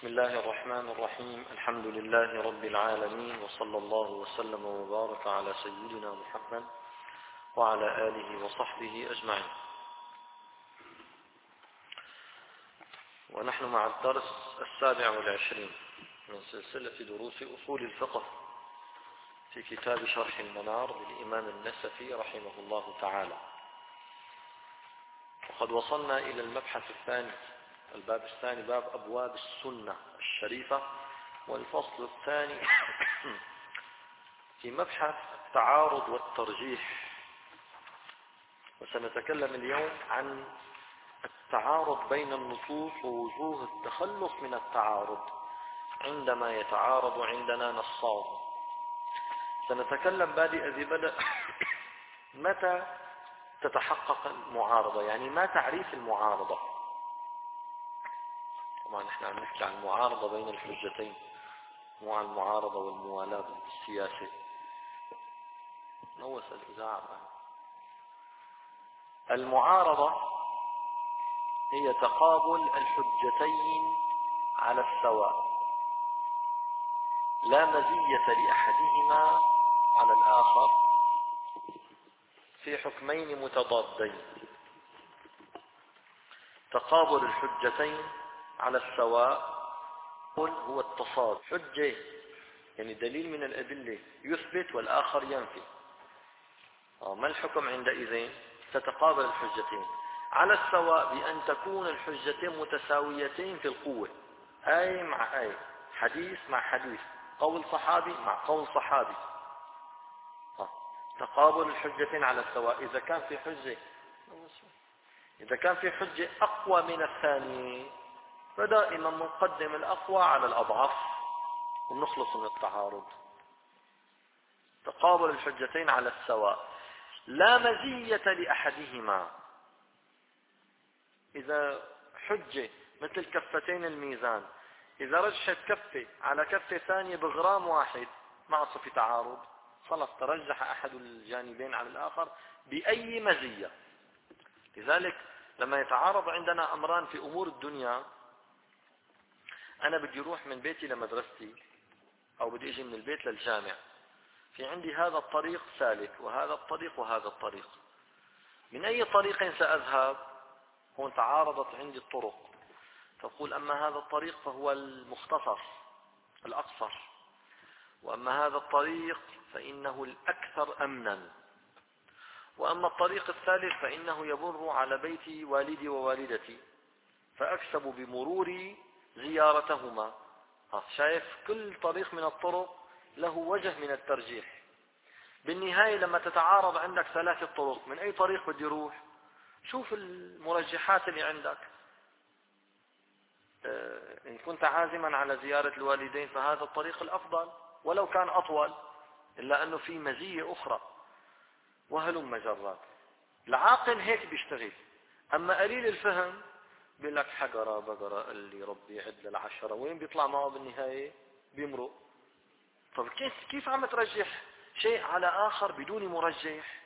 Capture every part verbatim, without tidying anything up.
بسم الله الرحمن الرحيم. الحمد لله رب العالمين، وصلى الله وسلم وبارك على سيدنا محمد وعلى آله وصحبه أجمعين. ونحن مع الدرس السابع والعشرين من سلسلة دروس أصول الفقه في كتاب شرح المنار للإمام النسفي رحمه الله تعالى. وقد وصلنا إلى المبحث الثاني، الباب الثاني، باب أبواب السنة الشريفة، والفصل الثاني في مبحث التعارض والترجيح. وسنتكلم اليوم عن التعارض بين النصوص ووجوه التخلص من التعارض عندما يتعارض عندنا نصان. سنتكلم بادئ ذي بدء متى تتحقق المعارضة، يعني ما تعريف المعارضة. طبعا نحن عم نحكي عن المعارضة بين الحجتين، مو عن المعارضة والموالاة السياسية. نوس الإذاعة. المعارضة هي تقابل الحجتين على السواء، لا مزية لأحدهما على الآخر في حكمين متضادين. تقابل الحجتين على السواء هو التصادم. حجة يعني دليل من الأدلة يثبت والآخر ينفي، ما الحكم عندئذ؟ تتقابل الحجتين على السواء بأن تكون الحجتين متساويتين في القوة، آية مع آية، حديث مع حديث، قول صحابي مع قول صحابي. تقابل الحجتين على السواء. إذا كان في حجة إذا كان في حجة أقوى من الثانية فدائما نقدم الأقوى على الأضعف ونخلص من التعارض. تقابل الحجتين على السواء، لا مزية لأحدهما. إذا حجة مثل كفتين الميزان، إذا رجحت كفة على كفة ثانية بغرام واحد ما في تعارض، خلص ترجح أحد الجانبين على الآخر بأي مزية. لذلك لما يتعارض عندنا أمران في أمور الدنيا، أنا بدي أروح من بيتي لمدرستي أو بدي أجي من البيت للجامع، في عندي هذا الطريق سالك وهذا الطريق وهذا الطريق، من أي طريق سأذهب؟ هون تعارضت عندي الطرق، تقول أما هذا الطريق فهو المختصر الأقصر، وأما هذا الطريق فإنه الأكثر أمنا، وأما الطريق الثالث فإنه يمر على بيت والدي ووالدتي فأكسب بمروري زيارتهما. شايف كل طريق من الطرق له وجه من الترجيح. بالنهاية لما تتعارض عندك ثلاثة طرق، من أي طريق بدي يروح؟ شوف المرجحات اللي عندك. إن كنت عازما على زيارة الوالدين فهذا الطريق الأفضل ولو كان أطول، إلا أنه في مزية أخرى، وهلم مجرات. العاقل هيك بيشتغل. أما قليل الفهم بيقول لك حجرة بقرة اللي ربي عد للعشرة، وين بيطلع معه بالنهاية؟ بيمرق. طب كيف كيف عم ترجح شيء على آخر بدون مرجح؟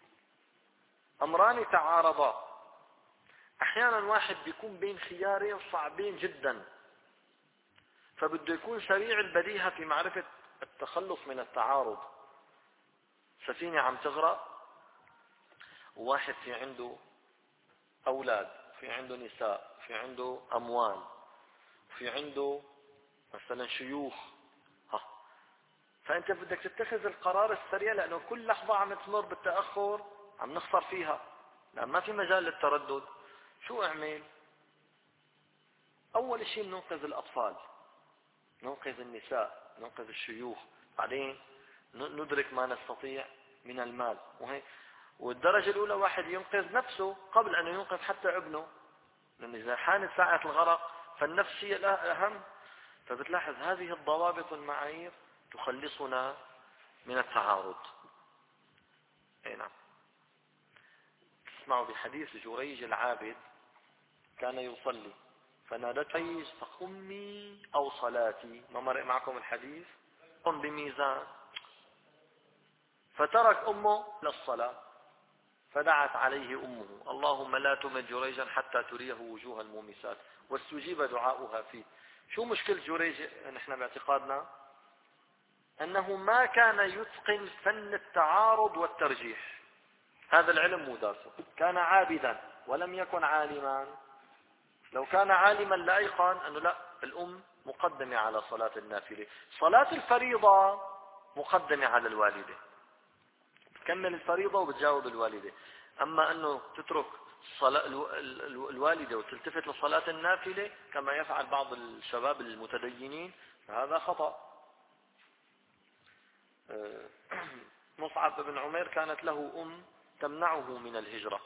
أمران تعارضا. أحيانا واحد بيكون بين خيارين صعبين جدا، فبده يكون سريع البديهة في معرفة التخلص من التعارض. سفينة عم تغرق، وواحد في عنده أولاد، في عنده نساء، في عنده أموال، في عنده مثلا شيوخ، ها. فأنت بدك تتخذ القرار السريع، لأنه كل لحظة عم تمر بالتأخر عم نخسر فيها، لأن ما في مجال للتردد. شو أعمل؟ أول شيء ننقذ الأطفال، ننقذ النساء، ننقذ الشيوخ، بعدين ندرك ما نستطيع من المال. وهي والدرجة الأولى واحد ينقذ نفسه قبل أن ينقذ حتى ابنه، لأن إذا حانت ساعة الغرق فالنفس هي الأهم. فبتلاحظ هذه الضوابط والمعايير تخلصنا من التعارض. أي نعم. تسمعوا بحديث جريج العابد، كان يصلي فنادته جريج فقمي أو صلاتي. ما مرق معكم الحديث؟ قم بميزان. فترك أمه للصلاة، فدعت عليه أمه اللهم لا تمت جريجا حتى تريه وجوه المومسات، واستجيب دعاؤها فيه. شو مشكلة جريج نحن باعتقادنا؟ أنه ما كان يتقن فن التعارض والترجيح، هذا العلم مو دارسه، كان عابدا ولم يكن عالما. لو كان عالما لأيقن أنه لا، الأم مقدمة على صلاة النافلة، صلاة الفريضة مقدمة على الوالدة، تكمل الفريضة وبتجاوب الوالدة. أما أنه تترك صلاة الوالدة وتلتفت لصلاة النافلة كما يفعل بعض الشباب المتدينين، فهذا خطأ. مصعب بن عمير كانت له أم تمنعه من الهجرة،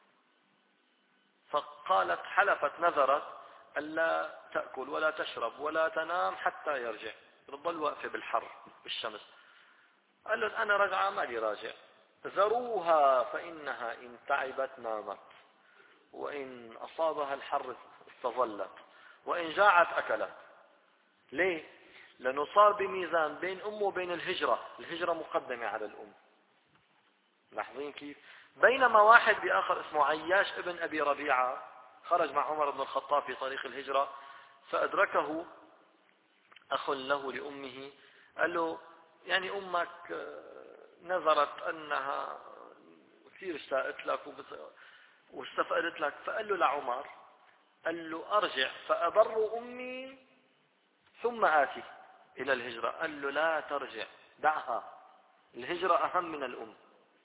فقالت حلفت نذرت ألا تأكل ولا تشرب ولا تنام حتى يرجع، تظل واقفة بالحر بالشمس. قال له أنا رجعة ما لي راجع، ذروها فإنها إن تعبت نامت، وإن أصابها الحر استظلت، وإن جاعت أكلت. ليه؟ لأنه صار بميزان بين أمه وبين الهجرة، الهجرة مقدمة على الأم. لاحظين كيف؟ بينما واحد بآخر اسمه عياش ابن أبي ربيعة خرج مع عمر بن الخطاب في طريق الهجرة، فأدركه أخ له لأمه، قال له يعني أمك نظرت أنها كثير اشتاقت لك واستفقدت لك. فقال له لعمر، قال له أرجع فأبر أمي ثم آتي إلى الهجرة. قال له لا ترجع، دعها، الهجرة أهم من الأم.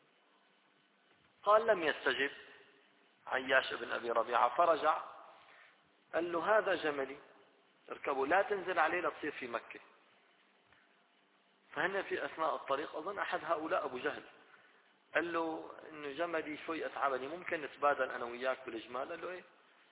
قال لم يستجب عياش ابن أبي ربيعة، فرجع قال له هذا جملي اركبوا، لا تنزل عليه لتصير في مكة. فهنا في أثناء الطريق أظن أحد هؤلاء أبو جهل قال له إنه جملي شوي أتعبني، ممكن نتبادل أنا وياك بالجمال؟ قال له إيه.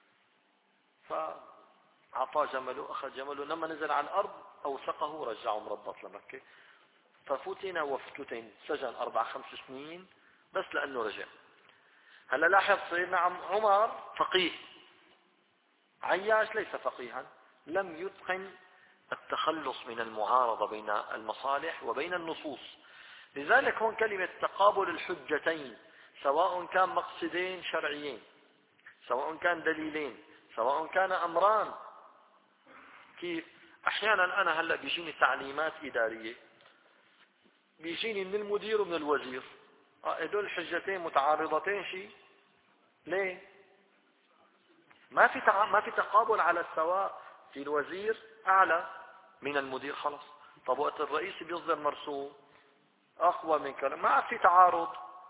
فأعطاه جمله، أخذ جمله، لما نزل على الأرض أوثقه ورجعه مربط لمكة. ففتن وفتتين، سجن أربع خمس سنين بس لأنه رجع. هلا لاحظ سيدنا عمر فقيه، عياش ليس فقيها، لم يتقن التخلص من المعارضة بين المصالح وبين النصوص. لذلك هون كلمة تقابل الحجتين، سواء كان مقصدين شرعيين، سواء كان دليلين، سواء كان أمران. كيف أحيانا أنا هلأ بيجيني تعليمات إدارية، بيجيني من المدير ومن الوزير، هدول الحجتين متعارضتين شيء، ليه؟ ما في تع... ما في تقابل على السواء. في الوزير أعلى من المدير خلص. طب وقت الرئيس بيصدر مرسوم أقوى من كلام، ما في تعارض.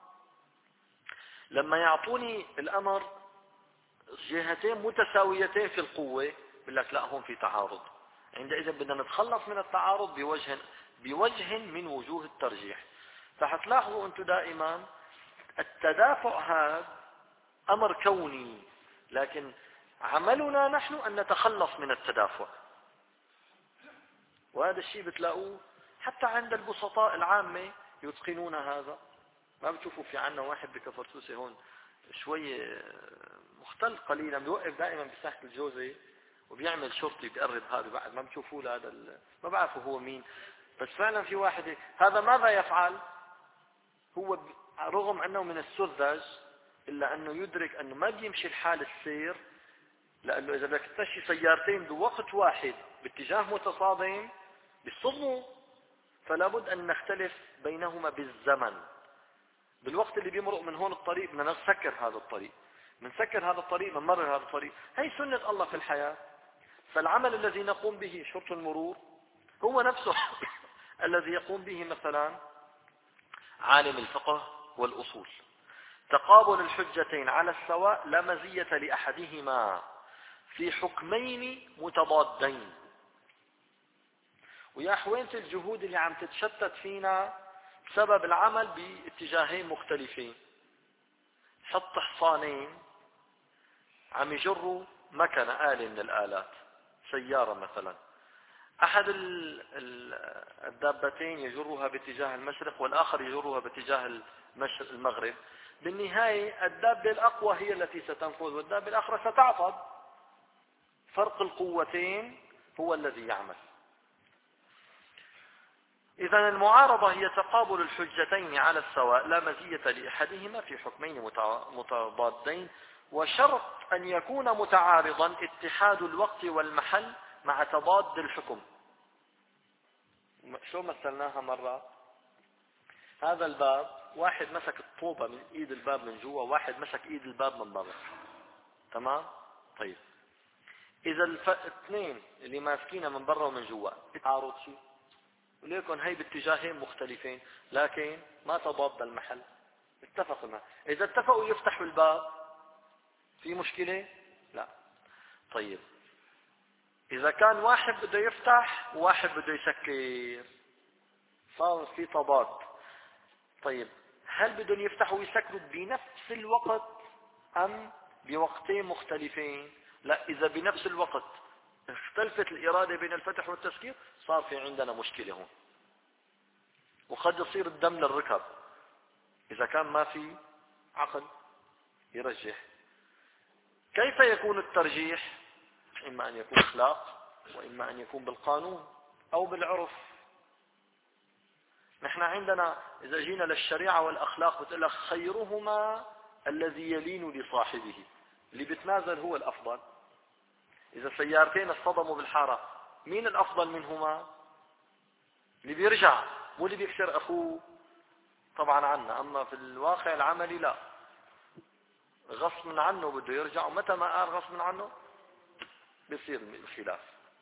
لما يعطوني الأمر جهتين متساويتين في القوة بقول لك لا، هون في تعارض. عندئذ بدنا نتخلص من التعارض بوجه بوجه من وجوه الترجيح. فحتلاحظوا أنتم دائما التدافع هذا أمر كوني، لكن عملنا نحن أن نتخلص من التدافع. وهذا الشيء بتلاقوه حتى عند البسطاء العامة يتقنون هذا. ما بتشوفوا في عنا واحد بكفرسوسي هون شوي مختل قليلا بيوقف دائما بساحة الجوزة وبيعمل شرطي بيقرب هذا بعد، ما بتشوفوه لهذا ال... ما بعرفوا هو مين، بس فعلا في واحد هذا ماذا يفعل؟ هو رغم أنه من السذج إلا أنه يدرك أنه ما بيمشي الحال السير، لأنه إذا بدك تمشي سيارتين بوقت واحد باتجاه متصادم بيصطدموا، فلا بد أن نختلف بينهما بالزمن. بالوقت اللي بيمرق من هون الطريق بدنا نسكر هذا الطريق، بنسكر هذا الطريق بنمرر هذا الطريق. هي سنة الله في الحياة. فالعمل الذي نقوم به شرطة المرور هو نفسه الذي يقوم به مثلا عالم الفقه والأصول. تقابل الحجتين على السواء لا مزية لأحدهما في حكمين متضادين. ويا حوينة الجهود اللي عم تتشتت فينا بسبب العمل باتجاهين مختلفين. حط حصانين عم يجروا مكنة آلة من الآلات، سيارة مثلا، أحد الدابتين يجرها باتجاه المشرق والآخر يجرها باتجاه المغرب. بالنهاية الدابة الأقوى هي التي ستنفذ والدابة الأخرى ستعطل. فرق القوتين هو الذي يعمل. إذا المعارضة هي تقابل الحجتين على السواء لا مزية لأحدهما في حكمين متضادين، وشرط أن يكون متعارضا اتحاد الوقت والمحل مع تضاد الحكم. شو مثلناها مرة؟ هذا الباب واحد مسك الطوبة من ايد الباب من جوا، واحد مسك ايد الباب من برا، تمام؟ طيب اذا الاثنين اللي ماسكينها من برا ومن جوا تعارض شيء، وليكن هي باتجاهين مختلفين لكن ما تضاد المحل، اتفقوا معه. اذا اتفقوا يفتحوا الباب في مشكلة؟ لا. طيب اذا كان واحد بده يفتح وواحد بده يسكر صار في تضاد. طيب هل بدهم يفتحوا ويسكروا بنفس الوقت ام بوقتين مختلفين؟ لا، اذا بنفس الوقت اختلفت الارادة بين الفتح والتسكير صار في عندنا مشكلة هون، وقد يصير الدم للركب اذا كان ما في عقل يرجح. كيف يكون الترجيح؟ اما ان يكون اخلاق واما ان يكون بالقانون او بالعرف. نحن عندنا اذا جينا للشريعة والاخلاق بتقول لك خيرهما الذي يلين لصاحبه، اللي بتنازل هو الافضل. اذا سيارتين اصطدموا بالحارة مين الافضل منهما؟ اللي بيرجع مو اللي بيكسر اخوه. طبعا عنا، اما في الواقع العملي لا، غصب عنه بده يرجع، ومتى ما قال غصب عنه بيصير الخلاف.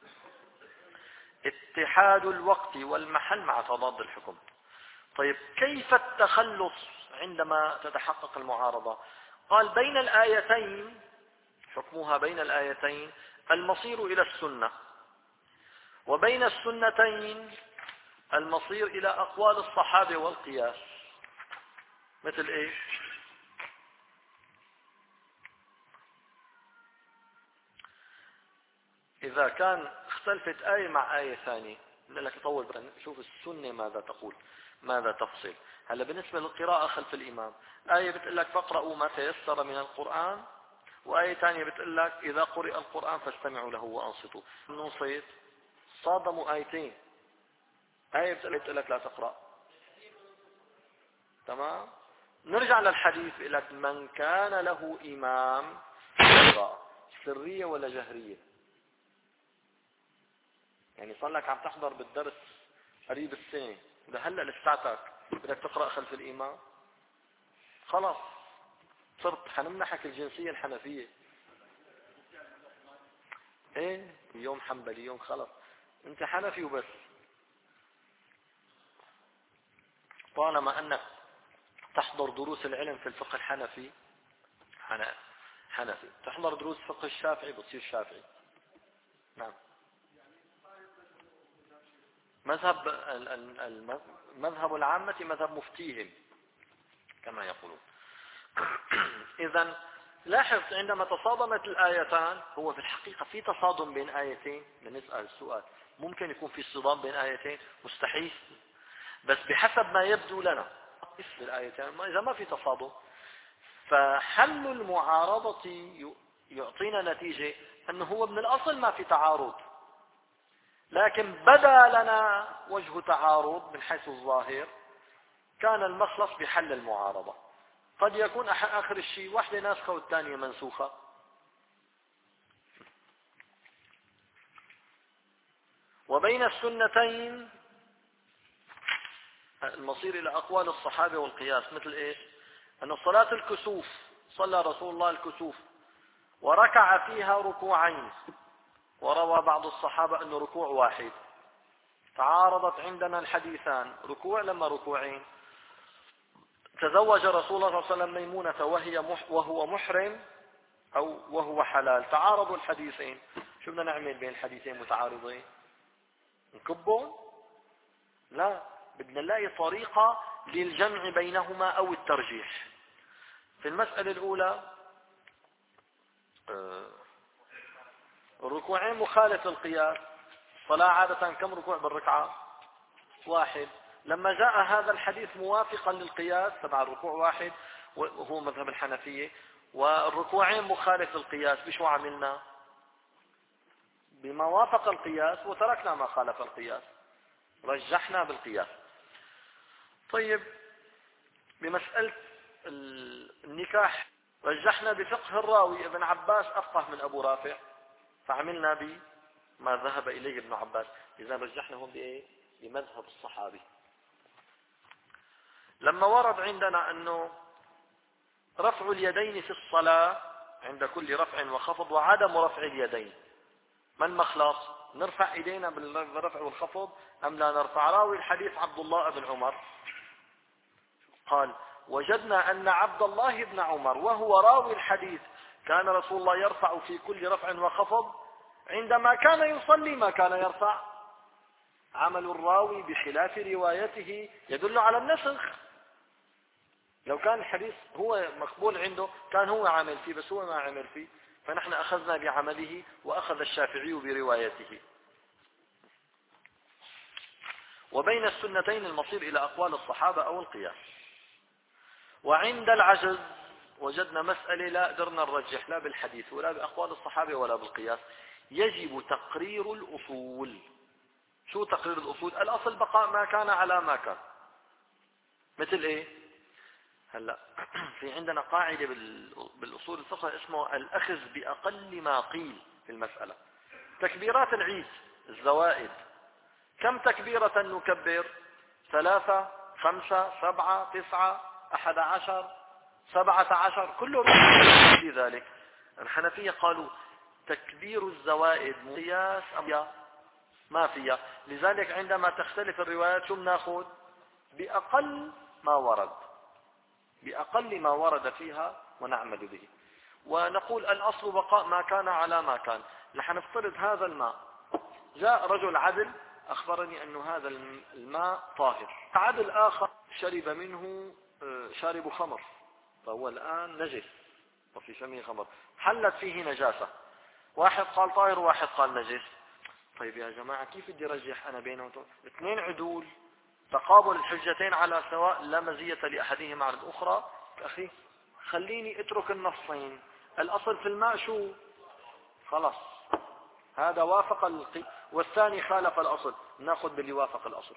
اتحاد الوقت والمحل مع تضاد الحكم. طيب كيف التخلص عندما تتحقق المعارضة؟ قال بين الآيتين، حكمها بين الآيتين المصير إلى السنة، وبين السنتين المصير إلى أقوال الصحابة والقياس. مثل إيه؟ إذا كان اختلفت آية مع آية ثانية نقول لك طول شوف السنة ماذا تقول، ماذا تفصل. هلا بالنسبة للقراءة خلف الإمام، آية بتقول لك فاقرأوا ما تيسر من القرآن، وآية ثانية بتقول لك إذا قرئ القرآن فاستمعوا له وأنصتوا. نصيت صادموا آيتين، آية بتقول لك لا تقرأ، تمام؟ نرجع للحديث بيقول لك من كان له إمام قراءة سرية ولا جهرية. يعني صار لك عم تحضر بالدرس قريب السنة، ده هلا لساتك بدك تقرأ خلف الإمام، خلاص صرت حنمنحك الجنسية الحنفية. ايه يوم حنبلي يوم خلص انت حنفي وبس. طالما انك تحضر دروس العلم في الفقه الحنفي حنفي، تحضر دروس فقه الشافعي بتصير شافعي. نعم. مذهب المذهب العامة مذهب مفتيهم كما يقولون. إذن لاحظ عندما تصادمت الآيتان، هو في الحقيقة في تصادم بين آيتين. لنسأل السؤال ممكن يكون في صدام بين آيتين؟ مستحيل، بس بحسب ما يبدو لنا في الآيتين إذا ما في تصادم فحل المعارضة يعطينا نتيجة أنه هو من الأصل ما في تعارض، لكن بدا لنا وجه تعارض من حيث الظاهر، كان المخلص بحل المعارضة. قد يكون آخر الشيء واحدة ناسخة والثانية منسوخة. وبين السنتين المصير إلى أقوال الصحابة والقياس. مثل إيش؟ أن صلاة الكسوف صلى رسول الله الكسوف وركع فيها ركوعين، وروى بعض الصحابة أنه ركوع واحد. تعارضت عندنا الحديثان، ركوع لما ركوعين. تزوج رسول الله صلى الله عليه وسلم ميمونة وهي مح وهو محرم أو وهو حلال، تعارضوا الحديثين. شو بدنا نعمل بين الحديثين متعارضين؟ نكبهم؟ لا، بدنا نلاقي طريقة للجمع بينهما أو الترجيح. في المسألة الأولى الركوعين مخالف للقياس. صلاة عادة كم ركوع بالركعة؟ واحد. لما جاء هذا الحديث موافقا للقياس تبع الركوع واحد وهو مذهب الحنفية، والركوعين مخالف للقياس، بشو عملنا؟ بما وافق القياس وتركنا ما خالف القياس. رجحنا بالقياس. طيب بمسألة النكاح رجحنا بفقه الراوي، ابن عباس أفقه من أبو رافع فعملنا بما ذهب إليه ابن عباس، إذا رجحنا هم بإيه؟ بمذهب الصحابي. لما ورد عندنا أنه رفع اليدين في الصلاة عند كل رفع وخفض وعدم رفع اليدين، ما المخلص؟ نرفع ايدينا بالرفع والخفض ام لا نرفع؟ راوي الحديث عبد الله بن عمر قال وجدنا ان عبد الله بن عمر وهو راوي الحديث كان رسول الله يرفع في كل رفع وخفض، عندما كان يصلي ما كان يرفع. عمل الراوي بخلاف روايته يدل على النسخ. لو كان الحديث هو مقبول عنده كان هو عامل فيه، بس هو ما عمل فيه، فنحن أخذنا بعمله وأخذ الشافعي بروايته. وبين السنتين المصير إلى أقوال الصحابة أو القياس. وعند العجز وجدنا مسألة لا قدرنا نرجح لا بالحديث ولا بأقوال الصحابة ولا بالقياس، يجب تقرير الأصول. شو تقرير الأصول؟ الأصل بقاء ما كان على ما كان. مثل إيه؟ هلا في عندنا قاعدة بالأصول الفقه اسمه الأخذ بأقل ما قيل في المسألة. تكبيرات العيد الزوائد كم تكبيرة نكبر؟ ثلاثة، خمسة، سبعة، تسعة، أحد عشر، سبعة عشر، كله لذلك. الحنفية قالوا تكبير الزوائد قياس أم ما فيها، لذلك عندما تختلف الروايات شو بناخذ؟ بأقل ما ورد، بأقل ما ورد فيها ونعمل به. ونقول الأصل بقاء ما كان على ما كان. لحنفترض هذا الماء جاء رجل عدل أخبرني أن هذا الماء طاهر، عدل آخر شرب منه شارب خمر فهو الآن نجس وفي فمه خمر، حلت فيه نجاسة، واحد قال طاهر وواحد قال نجس. طيب يا جماعة كيف بدي رجح أنا بينهم؟ اثنين عدول تقابل الحجتين على سواء لا مزية لأحدهما على الأخرى. أخي خليني اترك النصين، الأصل في الماء شو؟ خلاص هذا وافق القي والثاني خالف الأصل، ناخذ باللي وافق الأصل.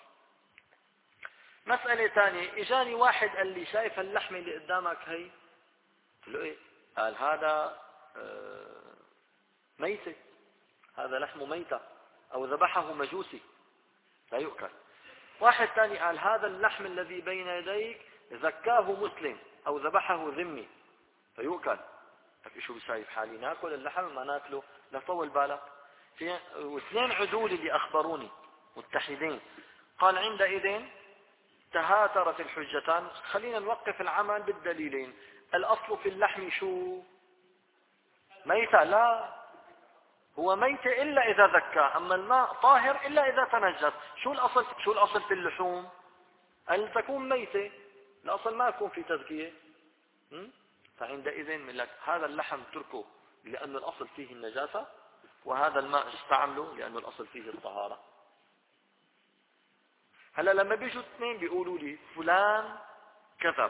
مسألة ثانية، اجاني واحد قال لي شايف اللحمة اللي قدامك هي؟ قلت له ايه؟ قال هذا ميتة، هذا لحم ميتة او ذبحه مجوسي لا يؤكل. واحد ثاني قال هذا اللحم الذي بين يديك زكاه مسلم او ذبحه ذمي فيؤكل. طيب شو بسايب حالي ناكل اللحم ما ناكله؟ لا طول بالك. في واثنين عدول اللي اخبروني متحدين، قال عندئذ تهاترت الحجتان، خلينا نوقف العمل بالدليلين. الاصل في اللحم شو؟ ميتة؟ لا، هو ميت الا اذا ذكى، اما الماء طاهر الا اذا تنجس. شو الاصل؟ شو الاصل في اللحوم؟ ان تكون ميتة، الاصل ما يكون في تزكية. فعندئذ من لك هذا اللحم تركه لأن الأصل فيه النجاسة، وهذا الماء استعمله لأن الأصل فيه الطهارة. هلا لما بيجوا اثنين بيقولوا لي فلان كذب،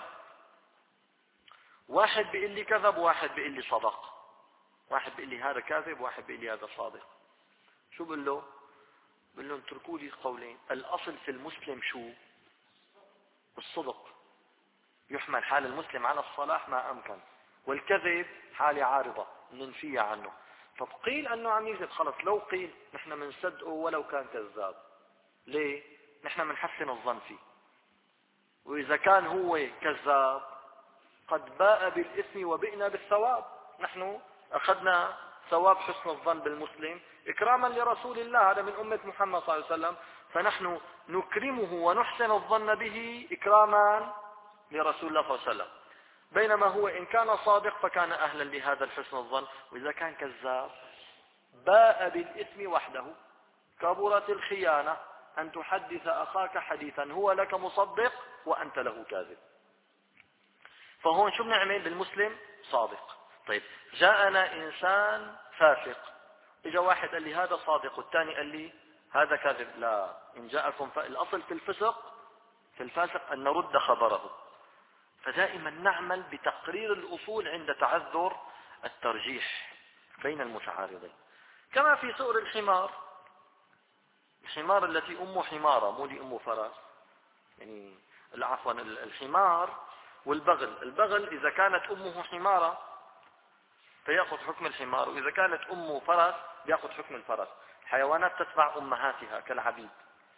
واحد بيقول لي كذب وواحد بيقول لي صدق، واحد بيقول لي هذا كاذب وواحد بيقول لي هذا صادق، شو بقول له؟ بقول لهم اتركوا لي قولين. الأصل في المسلم شو؟ الصدق، يحمل حال المسلم على الصلاح ما أمكن، والكذب حالة عارضة ننفيها عنه. فقيل أنه عم يكذب، خلص لو قيل نحن منصدقه ولو كان كذاب. ليه؟ نحن منحسن الظن فيه، وإذا كان هو كذاب قد باء بالإثم وبئنا بالثواب. نحن أخذنا ثواب حسن الظن بالمسلم إكراما لرسول الله، هذا من أمة محمد صلى الله عليه وسلم، فنحن نكرمه ونحسن الظن به إكراما لرسول الله صلى الله عليه وسلم. بينما هو إن كان صادق فكان أهلا لهذا الحسن الظن، وإذا كان كذاب باء بالإثم وحده. كبرت الخيانة أن تحدث أخاك حديثا هو لك مصدق وأنت له كاذب. فهون شو بنعمل بالمسلم؟ صادق. طيب جاءنا إنسان فاسق، إجا واحد قال لي هذا صادق والثاني قال لي هذا كاذب. لا، إن جاءكم فالأصل في الفسق في الفاسق أن نرد خبره. فدائما نعمل بتقرير الأصول عند تعذر الترجيح بين المتعارضين. كما في سؤر الحمار، الحمار التي أمه حمارة مو دي أمه فرس، يعني عفوا الحمار والبغل. البغل إذا كانت أمه حمارة فيأخذ حكم الحمار، وإذا كانت أمه فرس يأخذ حكم الفرس. الحيوانات تتبع أمهاتها كالعبيد.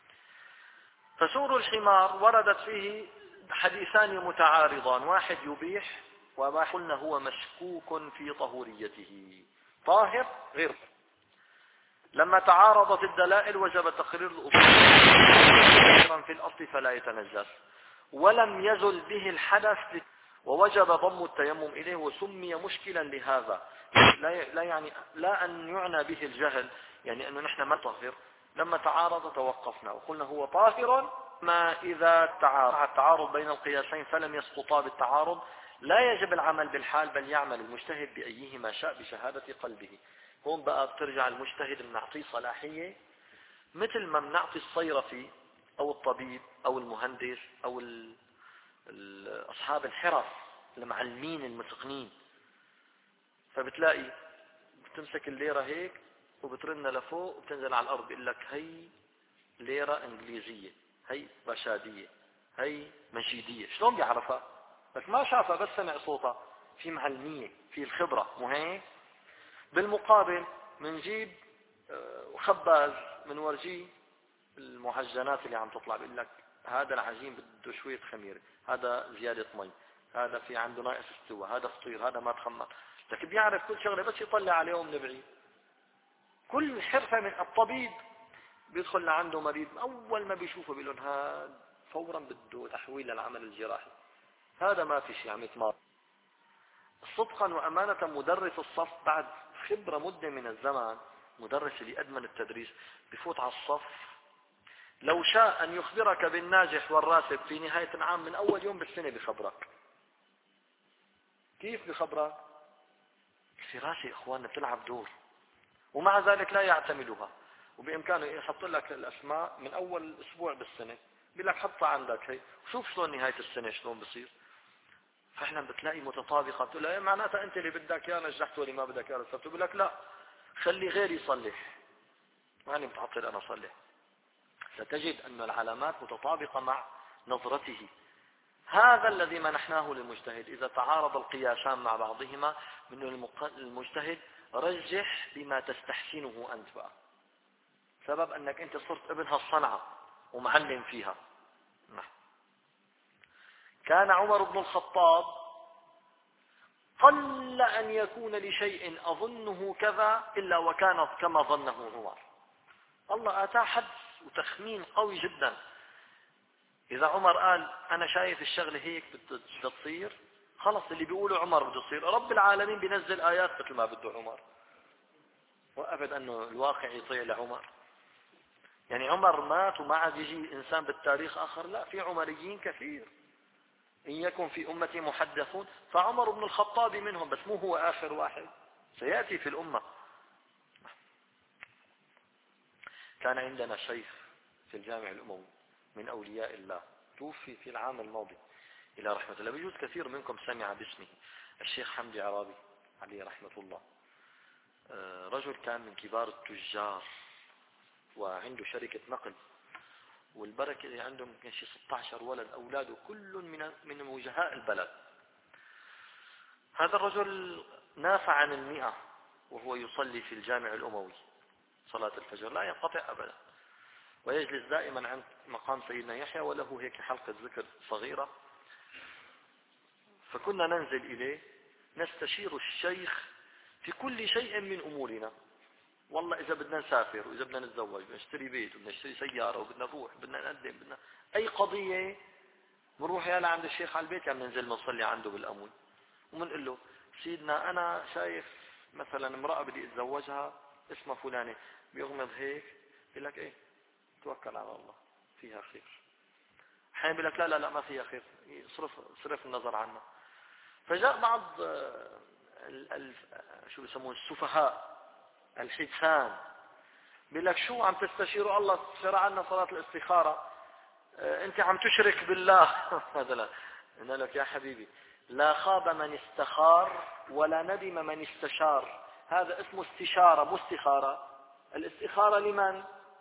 فسور الحمار وردت فيه حديثان متعارضان، واحد يبيح وواحد قلنا هو مشكوك في طهوريته، طاهر غير. لما تعارضت الدلائل وجب تقرير الأصول في الأصل فلا يتنجس، ولم يزل به الحدث، ووجب ضم التيمم إليه، وسمي مشكلا لهذا. لا يعني لا أن يعنى به الجهل، يعني أنه نحن ما طهر. لما تعارض توقفنا وقلنا هو طاهر. ما إذا تعارض التعارض بين القياسين فلم يسقطا بالتعارض لا يجب العمل بالحال، بل يعمل المجتهد بأيهما شاء بشهادة قلبه. هون بقى بترجع المجتهد بنعطيه صلاحية مثل ما بنعطي الصيرفي أو الطبيب أو المهندس أو أصحاب الحرف المعلمين المتقنين. فبتلاقي بتمسك الليرة هيك وبترنها لفوق وبتنزل على الأرض، بيقول لك هي ليرة إنجليزية، هي رشادية، هي مجيدية. شلون بيعرفها؟ بس ما شافها، بس سمع صوتها. في معلمية، في الخبرة، مو هيك؟ بالمقابل منجيب خباز من ورجيه المعجنات اللي عم تطلع، بيقول لك هذا العجين بده شوية خميرة، هذا زيادة مي، هذا في عنده ناقص استوى، هذا فطير، هذا ما تخمر. لكن بيعرف كل شغلة بس يطلع عليهم من بعيد. كل حرفة من الطبيب بيدخل لعنده مريض أول ما بيشوفه بيقول لهم هذا فورا بده تحويل للعمل الجراحي، هذا ما في شيء عم يتمار. صدقا وأمانة مدرس الصف بعد خبرة مدة من الزمان، مدرس اللي أدمن التدريس بفوت على الصف لو شاء أن يخبرك بالناجح والراتب في نهاية العام من أول يوم بالسنة بخبرك. كيف بخبرك؟ الفراسة إخواننا بتلعب دور، ومع ذلك لا يعتمدها، وبإمكانه يحط لك الأسماء من أول أسبوع بالسنة، بيقول لك حطها عندك هي وشوف شلون نهاية السنة شلون بصير. فإحنا بتلاقي متطابقة، بتقول له معناتها أنت اللي بدك يا نجحت واللي ما بدك يا رسبت. بيقول لك لا، خلي غيري يصلح، ماني متعطل أنا أصلح. ستجد أن العلامات متطابقة مع نظرته. هذا الذي منحناه للمجتهد. إذا تعارض القياسان مع بعضهما من المجتهد رجح بما تستحسنه أنت بقى، سبب أنك أنت صرت ابنها الصنعة ومعلم فيها. كان عمر بن الخطاب قل أن يكون لشيء أظنه كذا إلا وكان كما ظنه عمر. الله آتاه حدس وتخمين قوي جدا. إذا عمر قال أنا شايف الشغلة هيك بدها تصير، خلص اللي بيقوله عمر بده يصير. رب العالمين بينزل آيات مثل ما بده عمر، وأبد أنه الواقع يطيع لعمر. يعني عمر مات وما عاد يجي إنسان بالتاريخ آخر، لا، في عمريين كثير. إن يكن في أمتي محدثون فعمر بن الخطاب منهم، بس مو هو آخر واحد، سيأتي في الأمة. كان عندنا شيخ في الجامع الأموي من أولياء الله، توفي في العام الماضي إلى رحمة الله، بيجوز كثير منكم سمع باسمه، الشيخ حمدي عرابي عليه رحمة الله. رجل كان من كبار التجار وعنده شركة نقل، والبركة اللي عنده يمكن شي ستة عشر ولد، أولاده كل من من وجهاء البلد. هذا الرجل نافع عن المئة وهو يصلي في الجامع الأموي صلاة الفجر، لا ينقطع أبدا، ويجلس دائما عند مقام سيدنا يحيى، وله هيك حلقة ذكر صغيرة. فكنا ننزل إليه نستشير الشيخ في كل شيء من أمورنا. والله إذا بدنا نسافر، وإذا بدنا نتزوج، بدنا نشتري بيت، وبدنا نشتري سيارة، وبدنا نروح، بدنا نقدم، بدنا أي قضية بنروح يا لعند الشيخ على البيت، يعني ننزل نصلي عنده بالأمون، ومنقول له سيدنا أنا شايف مثلا امرأة بدي أتزوجها اسمها فلانة، بيغمض هيك يقول لك إيه توكل على الله فيها خير. حين بيقول لك لا لا لا ما فيها خير، صرف صرف النظر عنها. فجاء بعض ال ال شو بيسموه السفهاء الحدثان، بيقول لك شو عم تستشيروا الله؟ شرع عنا صلاة الاستخارة، انت عم تشرك بالله. هذا لا. قلنا لك يا حبيبي لا خاب من استخار ولا ندم من استشار، هذا اسمه استشارة مو استخارة. الاستخارة لمن؟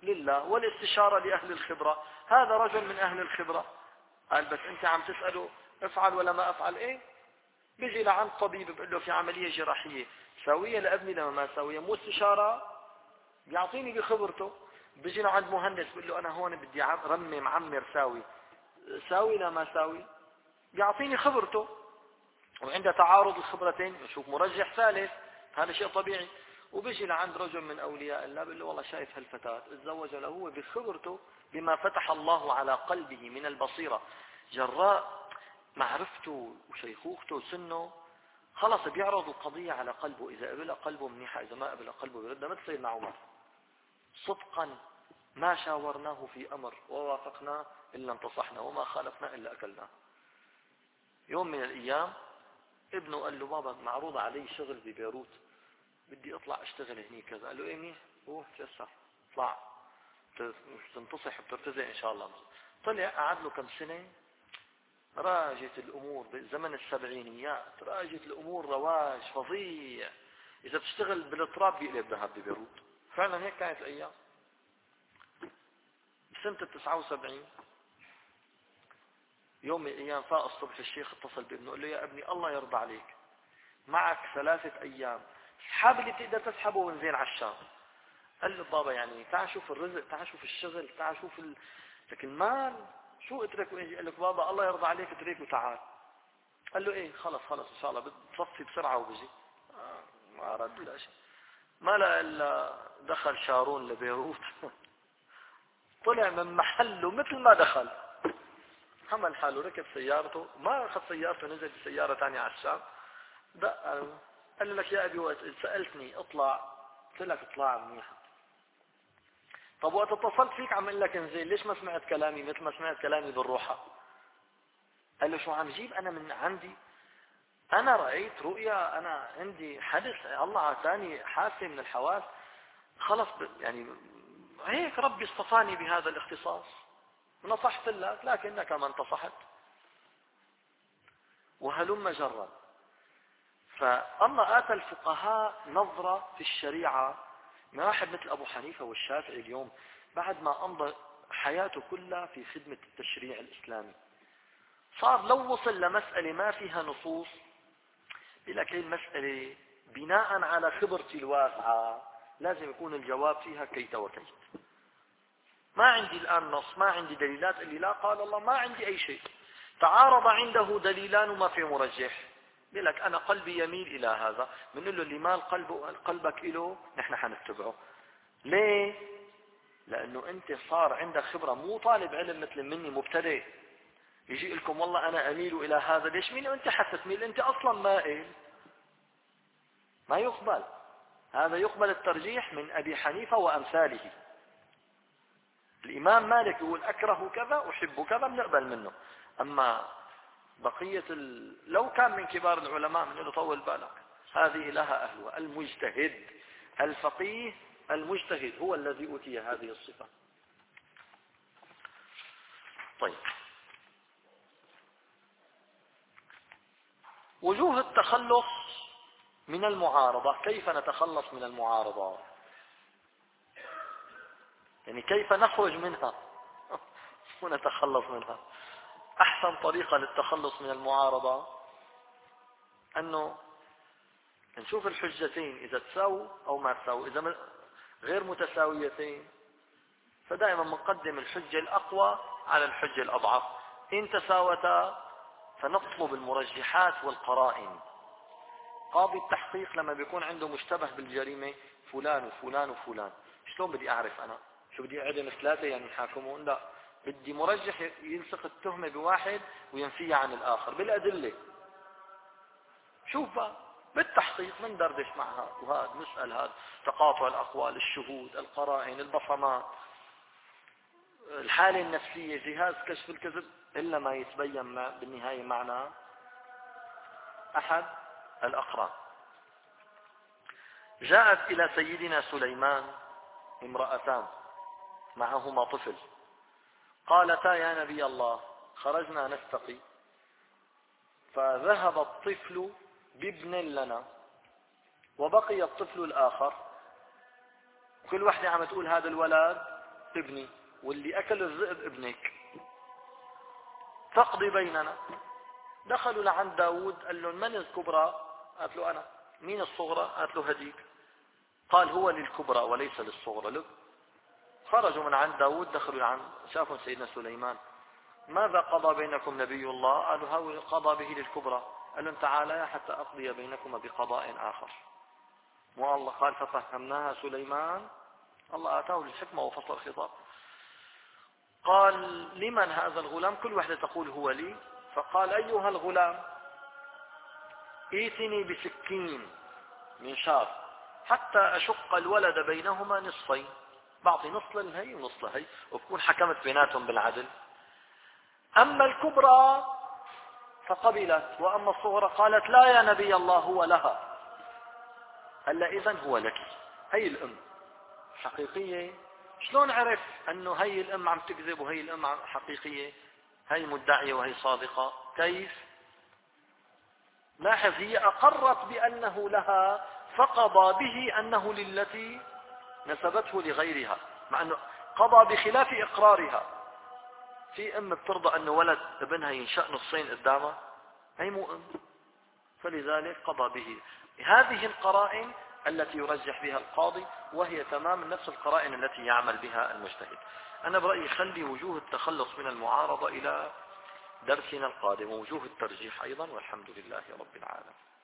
لله، والاستشارة لأهل الخبرة. هذا رجل من أهل الخبرة قال بس أنت عم تسأله افعل ولا ما افعل ايه. بيجي لعند طبيب بقول له في عملية جراحية سوية لابني لما ما سوية، مو استشارة، بيعطيني بخبرته. بيجي لعند مهندس بقول له انا هون بدي رمم معمر ساوي ساوي لا ما ساوي، بيعطيني خبرته. وعند تعارض الخبرتين نشوف مرجح ثالث، هذا شيء طبيعي. وبيجي لعند رجل من اولياء الله بقول له والله شايف هالفتاة تزوج له هو بخبرته بما فتح الله على قلبه من البصيرة، جراء معرفته وشيخوخته وسنه، خلص بيعرض القضية على قلبه، إذا قبل قلبه منيحة، إذا ما قبل قلبه بردها. مثل سيدنا عمر صدقا ما شاورناه في أمر ووافقناه إلا انتصحنا وما خالفنا إلا أكلناه. يوم من الأيام ابنه قال له بابا معروض علي شغل ببيروت، بدي أطلع أشتغل هني كذا. قال له إيه منيح، روح تيسر اطلع تنتصح بترتزق إن شاء الله. طلع قعد له كم سنة، راجت الأمور بزمن السبعينيات، راجت الأمور رواج فظيع. إذا بتشتغل بالتراب بيقلب ذهب ببيروت، فعلا هيك كانت الأيام. بسنة التسعة وسبعين يوم من الأيام فاق الصبح الشيخ اتصل بابنه قال له يا ابني الله يرضى عليك معك ثلاثة أيام اسحب اللي تقدر تسحبه وانزين على الشام. قال له بابا يعني تعال شوف الرزق، تعال شوف الشغل، تعال شوف ال... لكن المال شو اترك ويجي. قال لك بابا الله يرضى عليك اترك وتعال. قال له ايه خلص خلص ان شاء الله بتصفي بسرعة وبجي. آه ما رد لا شيء، ما لا الا دخل شارون لبيروت طلع من محله مثل ما دخل، حمل حاله ركب سيارته، ما اخذ سيارته نزل بسيارة ثانية على الشام. دق قال لك يا ابي وقت سألتني اطلع قلت لك اطلع منيحة، طب وقت اتصلت فيك عم اقول لك انزل ليش ما سمعت كلامي مثل ما سمعت كلامي بالروحة؟ قال له شو عم جيب انا من عندي، انا رأيت رؤيا، انا عندي حدث الله عطاني حاسة من الحواس، خلص يعني هيك ربي اصطفاني بهذا الاختصاص، نصحت لك لكنك ما انتصحت وهلم جرا. فالله آتى الفقهاء نظرة في الشريعة. ما واحد مثل أبو حنيفة والشافعي اليوم بعد ما أمضى حياته كلها في خدمة التشريع الإسلامي، صار لو وصل لمسألة ما فيها نصوص بيقول لك هي المسألة بناء على خبرتي الواسعة لازم يكون الجواب فيها كيت وكيت. ما عندي الآن نص، ما عندي دليلات اللي لا قال الله، ما عندي أي شيء. تعارض عنده دليلان وما في مرجح، بيقول لك أنا قلبي يميل إلى هذا، بنقول له اللي مال قلبه قلبك إله نحن حنتبعه. ليه؟ لأنه أنت صار عندك خبرة، مو طالب علم مثل مني مبتدئ يجي لكم والله أنا أميل إلى هذا. ليش مين أنت حتى تميل؟ أنت أصلا مائل، ما يقبل. هذا يقبل الترجيح من أبي حنيفة وأمثاله. الإمام مالك يقول أكره كذا أحب كذا بنقبل منه. أما بقية ال... لو كان من كبار العلماء من له طول بالك، هذه لها أهلها. المجتهد الفقيه المجتهد هو الذي أوتي هذه الصفة. طيب، وجوه التخلص من المعارضة. كيف نتخلص من المعارضة؟ يعني كيف نخرج منها ونتخلص منها؟ أحسن طريقة للتخلص من المعارضة أنه نشوف الحجتين إذا تساووا أو ما تساووا. إذا غير متساويتين فدائما نقدم الحجة الأقوى على الحجة الأضعف. إن تساوتا فنطلب المرجحات والقرائن. قاضي التحقيق لما بيكون عنده مشتبه بالجريمة فلان وفلان وفلان، شلون بدي أعرف أنا؟ شو بدي أعدم ثلاثة يعني يحاكمون؟ لا، بدي مرجح يلصق التهمة بواحد وينفيها عن الآخر بالأدلة. شوف بقى بالتحقيق من دردش مع هذا وهذا، نسأل هذا، تقاطع الأقوال، الشهود، القرائن، البصمات، الحالة النفسية، جهاز كشف الكذب، إلا ما يتبين ما بالنهاية معنا أحد الأقران. جاءت إلى سيدنا سليمان امرأتان معهما طفل، قالتا يا نبي الله خرجنا نستقي فذهب الطفل بابن لنا وبقي الطفل الآخر. كل واحدة عم تقول هذا الولد ابني، واللي أكل الذئب ابنك، فاقضي بيننا. دخلوا لعند داود، قال لهم من الكبرى؟ قالت له أنا. مين الصغرى؟ قالت له هديك. قال هو للكبرى وليس للصغرى. لك خرجوا من عند داود، دخلوا عند شافوا سيدنا سليمان. ماذا قضى بينكم نبي الله؟ قالوا هو قضى به للكبرى. قال لهم تعالى حتى أقضي بينكما بقضاء آخر. والله قال ففهمناها سليمان، الله آتاه الحكمة وفصل الخطاب. قال لمن هذا الغلام؟ كل واحدة تقول هو لي. فقال أيها الغلام ائتني بسكين من شار حتى أشق الولد بينهما نصفين، بعطي نص للهي ونص لهي، وبكون حكمت بيناتهم بالعدل. أما الكبرى فقبلت، وأما الصغرى قالت لا يا نبي الله هو لها. هلا إذن هو لك. هي الأم حقيقية. شلون عرف أنه هي الأم عم تكذب وهي الأم حقيقية؟ هي مدعية وهي صادقة. كيف؟ لاحظ، هي أقرت بأنه لها، فقضى به أنه للتي نسبته لغيرها، مع أنه قضى بخلاف إقرارها. في أم بترضى أنه ولد ابنها ينشأ نصين قدامها؟ هي مو أم. فلذلك قضى به. هذه القرائن التي يرجح بها القاضي، وهي تمام نفس القرائن التي يعمل بها المجتهد. أنا برأيي خلي وجوه التخلص من المعارضة إلى درسنا القادم، ووجوه الترجيح أيضا، والحمد لله رب العالمين.